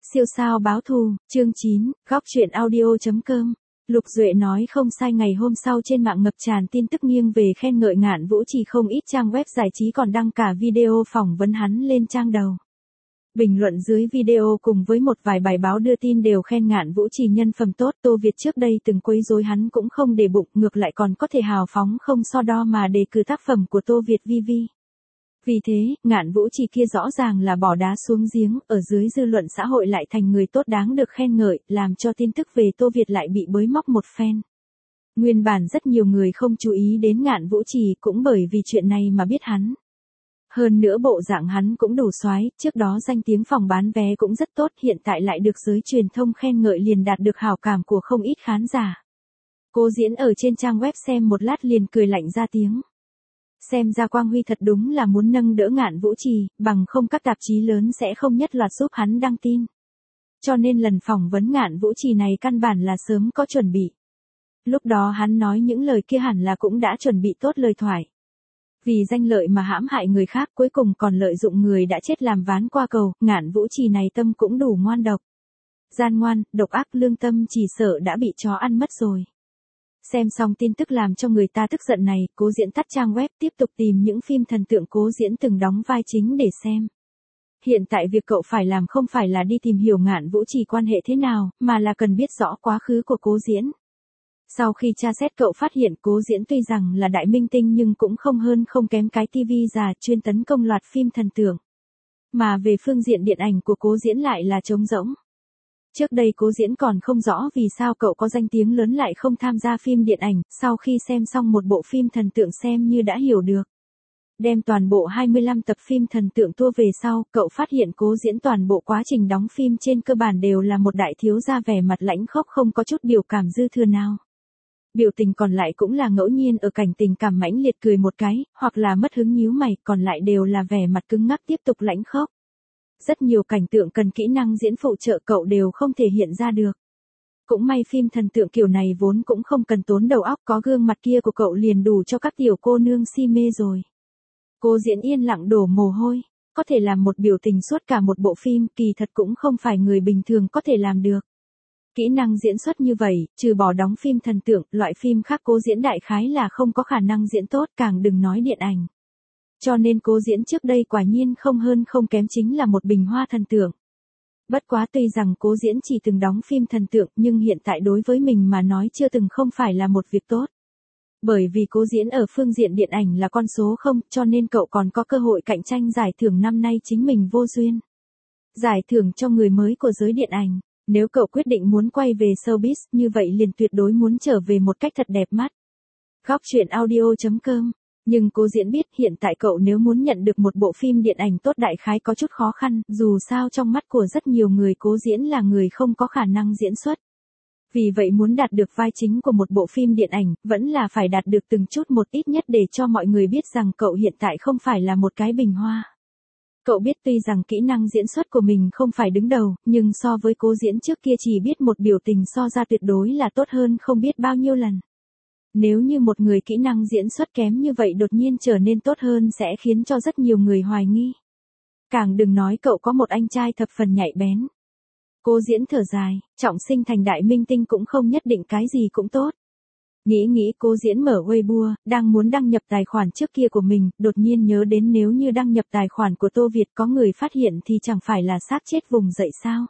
Siêu sao báo thù, chương 9, góc truyện audio.com. Lục Duệ nói không sai, ngày hôm sau trên mạng ngập tràn tin tức nghiêng về khen ngợi Ngạn Vũ Trì, không ít trang web giải trí còn đăng cả video phỏng vấn hắn lên trang đầu. Bình luận dưới video cùng với một vài bài báo đưa tin đều khen Ngạn Vũ Trì nhân phẩm tốt. Tô Việt trước đây từng quấy rối hắn cũng không để bụng, ngược lại còn có thể hào phóng không so đo mà đề cử tác phẩm của Tô Việt vi. Vì thế, Ngạn Vũ Trì kia rõ ràng là bỏ đá xuống giếng, ở dưới dư luận xã hội lại thành người tốt đáng được khen ngợi, làm cho tin tức về Tô Việt lại bị bới móc một phen. Nguyên bản rất nhiều người không chú ý đến Ngạn Vũ Trì cũng bởi vì chuyện này mà biết hắn. Hơn nữa bộ dạng hắn cũng đủ soái, trước đó danh tiếng phòng bán vé cũng rất tốt, hiện tại lại được giới truyền thông khen ngợi liền đạt được hảo cảm của không ít khán giả. Cố Diễn ở trên trang web xem một lát liền cười lạnh ra tiếng. Xem ra Quang Huy thật đúng là muốn nâng đỡ Ngạn Vũ Trì, bằng không các tạp chí lớn sẽ không nhất loạt giúp hắn đăng tin. Cho nên lần phỏng vấn Ngạn Vũ Trì này căn bản là sớm có chuẩn bị. Lúc đó hắn nói những lời kia hẳn là cũng đã chuẩn bị tốt lời thoại. Vì danh lợi mà hãm hại người khác, cuối cùng còn lợi dụng người đã chết làm ván qua cầu, Ngạn Vũ Trì này tâm cũng đủ ngoan độc. Gian ngoan, độc ác, lương tâm chỉ sợ đã bị chó ăn mất rồi. Xem xong tin tức làm cho người ta tức giận này, Cố Diễn tắt trang web tiếp tục tìm những phim thần tượng Cố Diễn từng đóng vai chính để xem. Hiện tại việc cậu phải làm không phải là đi tìm hiểu Ngạn Vũ Trì quan hệ thế nào, mà là cần biết rõ quá khứ của Cố Diễn. Sau khi tra xét cậu phát hiện Cố Diễn tuy rằng là đại minh tinh nhưng cũng không hơn không kém cái TV già chuyên tấn công loạt phim thần tượng. Mà về phương diện điện ảnh của Cố Diễn lại là trống rỗng. Trước đây Cố Diễn còn không rõ vì sao cậu có danh tiếng lớn lại không tham gia phim điện ảnh, sau khi xem xong một bộ phim thần tượng xem như đã hiểu được. Đem toàn bộ 25 tập phim thần tượng tua về sau, cậu phát hiện Cố Diễn toàn bộ quá trình đóng phim trên cơ bản đều là một đại thiếu gia vẻ mặt lãnh khốc, không có chút biểu cảm dư thừa nào. Biểu tình còn lại cũng là ngẫu nhiên ở cảnh tình cảm mãnh liệt cười một cái, hoặc là mất hứng nhíu mày, còn lại đều là vẻ mặt cứng ngắc tiếp tục lãnh khốc. Rất nhiều cảnh tượng cần kỹ năng diễn phụ trợ cậu đều không thể hiện ra được. Cũng may phim thần tượng kiểu này vốn cũng không cần tốn đầu óc, có gương mặt kia của cậu liền đủ cho các tiểu cô nương si mê rồi. Cố Diễn yên lặng đổ mồ hôi, có thể làm một biểu tình suốt cả một bộ phim, kỳ thật cũng không phải người bình thường có thể làm được. Kỹ năng diễn xuất như vậy, trừ bỏ đóng phim thần tượng, loại phim khác Cố Diễn đại khái là không có khả năng diễn tốt, càng đừng nói điện ảnh. Cho nên Cố Diễn trước đây quả nhiên không hơn không kém chính là một bình hoa thần tượng. Bất quá tuy rằng Cố Diễn chỉ từng đóng phim thần tượng nhưng hiện tại đối với mình mà nói chưa từng không phải là một việc tốt. Bởi vì Cố Diễn ở phương diện điện ảnh là con số 0, cho nên cậu còn có cơ hội cạnh tranh giải thưởng năm nay chính mình vô duyên. Giải thưởng cho người mới của giới điện ảnh. Nếu cậu quyết định muốn quay về showbiz, như vậy liền tuyệt đối muốn trở về một cách thật đẹp mắt. Góc truyện audio.com. Nhưng Cố Diễn biết hiện tại cậu nếu muốn nhận được một bộ phim điện ảnh tốt đại khái có chút khó khăn, dù sao trong mắt của rất nhiều người Cố Diễn là người không có khả năng diễn xuất. Vì vậy muốn đạt được vai chính của một bộ phim điện ảnh, vẫn là phải đạt được từng chút một ít nhất để cho mọi người biết rằng cậu hiện tại không phải là một cái bình hoa. Cậu biết tuy rằng kỹ năng diễn xuất của mình không phải đứng đầu, nhưng so với Cố Diễn trước kia chỉ biết một biểu tình so ra tuyệt đối là tốt hơn không biết bao nhiêu lần. Nếu như một người kỹ năng diễn xuất kém như vậy đột nhiên trở nên tốt hơn sẽ khiến cho rất nhiều người hoài nghi. Càng đừng nói cậu có một anh trai thập phần nhạy bén. Cố Diễn thở dài, trọng sinh thành đại minh tinh cũng không nhất định cái gì cũng tốt. Nghĩ Cố Diễn mở Weibo, đang muốn đăng nhập tài khoản trước kia của mình, đột nhiên nhớ đến nếu như đăng nhập tài khoản của Tô Việt có người phát hiện thì chẳng phải là xác chết vùng dậy sao.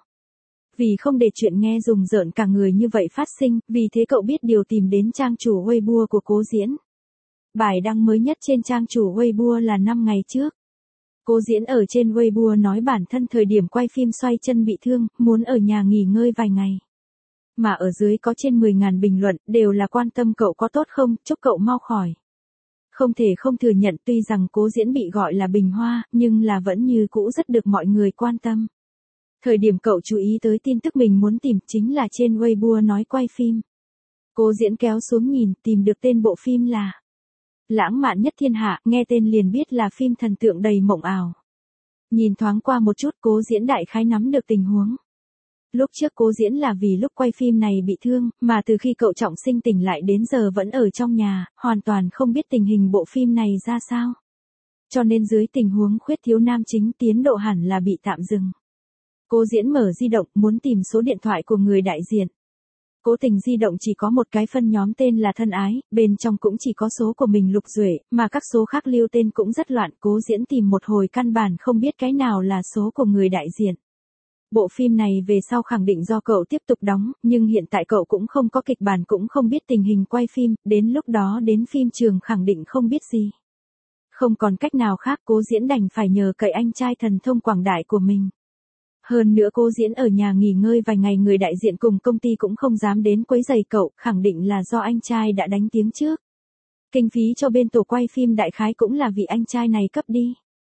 Vì không để chuyện nghe rùng rợn cả người như vậy phát sinh, vì thế cậu biết điều tìm đến trang chủ Weibo của Cố Diễn. Bài đăng mới nhất trên trang chủ Weibo là 5 ngày trước. Cố Diễn ở trên Weibo nói bản thân thời điểm quay phim xoay chân bị thương, muốn ở nhà nghỉ ngơi vài ngày. Mà ở dưới có trên 10.000 bình luận, đều là quan tâm cậu có tốt không, chúc cậu mau khỏi. Không thể không thừa nhận tuy rằng Cố Diễn bị gọi là bình hoa, nhưng là vẫn như cũ rất được mọi người quan tâm. Thời điểm cậu chú ý tới tin tức mình muốn tìm chính là trên Weibo nói quay phim. Cố Diễn kéo xuống nhìn, tìm được tên bộ phim là Lãng mạn nhất thiên hạ, nghe tên liền biết là phim thần tượng đầy mộng ảo. Nhìn thoáng qua một chút Cố Diễn đại khái nắm được tình huống. Lúc trước Cố Diễn là vì lúc quay phim này bị thương, mà từ khi cậu trọng sinh tỉnh lại đến giờ vẫn ở trong nhà, hoàn toàn không biết tình hình bộ phim này ra sao. Cho nên dưới tình huống khuyết thiếu nam chính tiến độ hẳn là bị tạm dừng. Cố Diễn mở di động muốn tìm số điện thoại của người đại diện. Cố Tình di động chỉ có một cái phân nhóm tên là thân ái, bên trong cũng chỉ có số của mình Lục Duệ, mà các số khác lưu tên cũng rất loạn. Cố Diễn tìm một hồi căn bản không biết cái nào là số của người đại diện. Bộ phim này về sau khẳng định do cậu tiếp tục đóng, nhưng hiện tại cậu cũng không có kịch bản cũng không biết tình hình quay phim, đến lúc đó đến phim trường khẳng định không biết gì. Không còn cách nào khác, Cố Diễn đành phải nhờ cậy anh trai thần thông quảng đại của mình. Hơn nữa Cố Diễn ở nhà nghỉ ngơi vài ngày, người đại diện cùng công ty cũng không dám đến quấy rầy cậu, khẳng định là do anh trai đã đánh tiếng trước. Kinh phí cho bên tổ quay phim đại khái cũng là vì anh trai này cấp đi.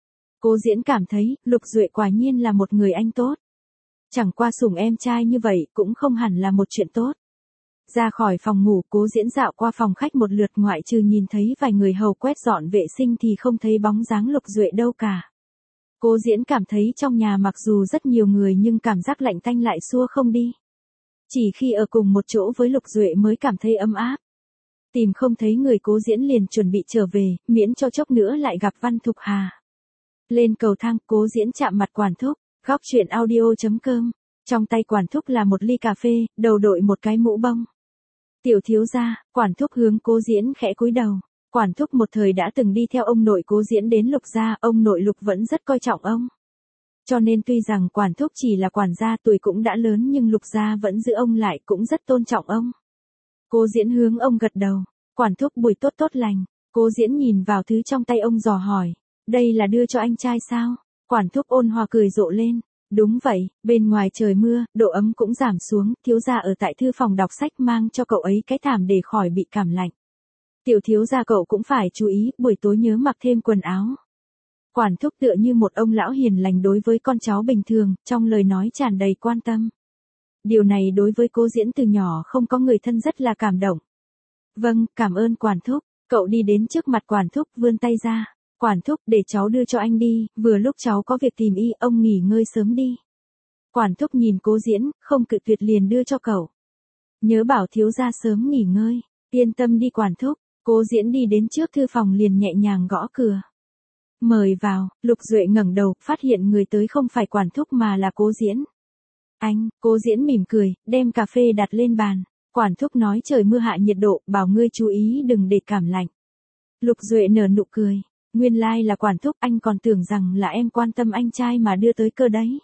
Cố Diễn cảm thấy, Lục Duệ quả nhiên là một người anh tốt. Chẳng qua sủng em trai như vậy cũng không hẳn là một chuyện tốt. Ra khỏi phòng ngủ, Cố Diễn dạo qua phòng khách một lượt, ngoại trừ nhìn thấy vài người hầu quét dọn vệ sinh thì không thấy bóng dáng Lục Duệ đâu cả. Cố Diễn cảm thấy trong nhà mặc dù rất nhiều người nhưng cảm giác lạnh tanh lại xua không đi. Chỉ khi ở cùng một chỗ với Lục Duệ mới cảm thấy ấm áp. Tìm không thấy người, Cố Diễn liền chuẩn bị trở về, miễn cho chốc nữa lại gặp Văn Thục Hà. Lên cầu thang, Cố Diễn chạm mặt Quản Thúc. Góc chuyện audio.com. Trong tay Quản Thúc là một ly cà phê, đầu đội một cái mũ bông. Tiểu thiếu gia, Quản Thúc hướng Cố Diễn khẽ cúi đầu. Quản Thúc một thời đã từng đi theo ông nội Cố Diễn đến Lục gia, ông nội Lục vẫn rất coi trọng ông. Cho nên tuy rằng Quản Thúc chỉ là quản gia tuổi cũng đã lớn nhưng Lục gia vẫn giữ ông lại, cũng rất tôn trọng ông. Cố Diễn hướng ông gật đầu. Quản Thúc buổi tốt tốt lành. Cố Diễn nhìn vào thứ trong tay ông dò hỏi. Đây là đưa cho anh trai sao? Quản Thúc ôn hòa cười rộ lên. Đúng vậy, bên ngoài trời mưa, độ ấm cũng giảm xuống, thiếu gia ở tại thư phòng đọc sách mang cho cậu ấy cái thảm để khỏi bị cảm lạnh. Tiểu thiếu gia cậu cũng phải chú ý, buổi tối nhớ mặc thêm quần áo. Quản Thúc tựa như một ông lão hiền lành đối với con cháu bình thường, trong lời nói tràn đầy quan tâm. Điều này đối với Cố Diễn từ nhỏ không có người thân rất là cảm động. Vâng, cảm ơn Quản Thúc. Cậu đi đến trước mặt Quản Thúc vươn tay ra. Quản Thúc, để cháu đưa cho anh đi, vừa lúc cháu có việc tìm y, ông nghỉ ngơi sớm đi. Quản Thúc nhìn Cố Diễn, không cự tuyệt liền đưa cho cậu. Nhớ bảo thiếu gia sớm nghỉ ngơi, yên tâm đi Quản Thúc. Cố Diễn đi đến trước thư phòng liền nhẹ nhàng gõ cửa. Mời vào. Lục Duệ ngẩng đầu, phát hiện người tới không phải Quản Thúc mà là Cố Diễn. Anh, Cố Diễn mỉm cười, đem cà phê đặt lên bàn. Quản Thúc nói trời mưa hạ nhiệt độ, bảo ngươi chú ý đừng để cảm lạnh. Lục Duệ nở nụ cười. Nguyên lai là Quản Thúc, anh còn tưởng rằng là em quan tâm anh trai mà đưa tới cơ đấy.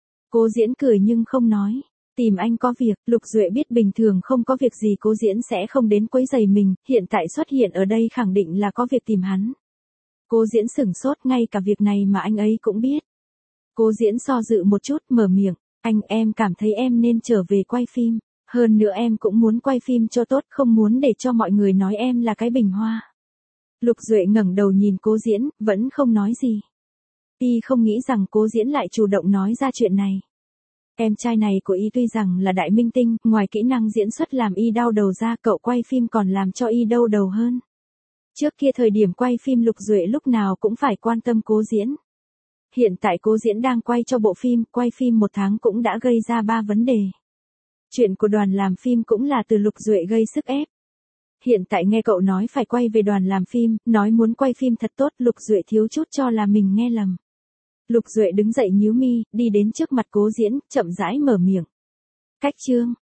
Cố Diễn cười nhưng không nói. Tìm anh có việc. Lục Duệ biết bình thường không có việc gì Cố Diễn sẽ không đến quấy rầy mình, hiện tại xuất hiện ở đây khẳng định là có việc tìm hắn. Cố Diễn sửng sốt, ngay cả việc này mà anh ấy cũng biết. Cố Diễn do dự một chút, mở miệng. Anh, em cảm thấy em nên trở về quay phim. Hơn nữa em cũng muốn quay phim cho tốt, không muốn để cho mọi người nói em là cái bình hoa. Lục Duệ ngẩng đầu nhìn Cố Diễn, vẫn không nói gì. Y không nghĩ rằng Cố Diễn lại chủ động nói ra chuyện này. Em trai này của Y tuy rằng là đại minh tinh, ngoài kỹ năng diễn xuất làm Y đau đầu ra, cậu quay phim còn làm cho Y đau đầu hơn. Trước kia thời điểm quay phim Lục Duệ lúc nào cũng phải quan tâm Cố Diễn. Hiện tại Cố Diễn đang quay cho bộ phim, quay phim 1 tháng cũng đã gây ra 3 vấn đề. Chuyện của đoàn làm phim cũng là từ Lục Duệ gây sức ép. Hiện tại nghe cậu nói phải quay về đoàn làm phim, nói muốn quay phim thật tốt, Lục Duệ thiếu chút cho là mình nghe lầm. Lục Duệ đứng dậy nhíu mi, đi đến trước mặt Cố Diễn, chậm rãi mở miệng. Cách chương.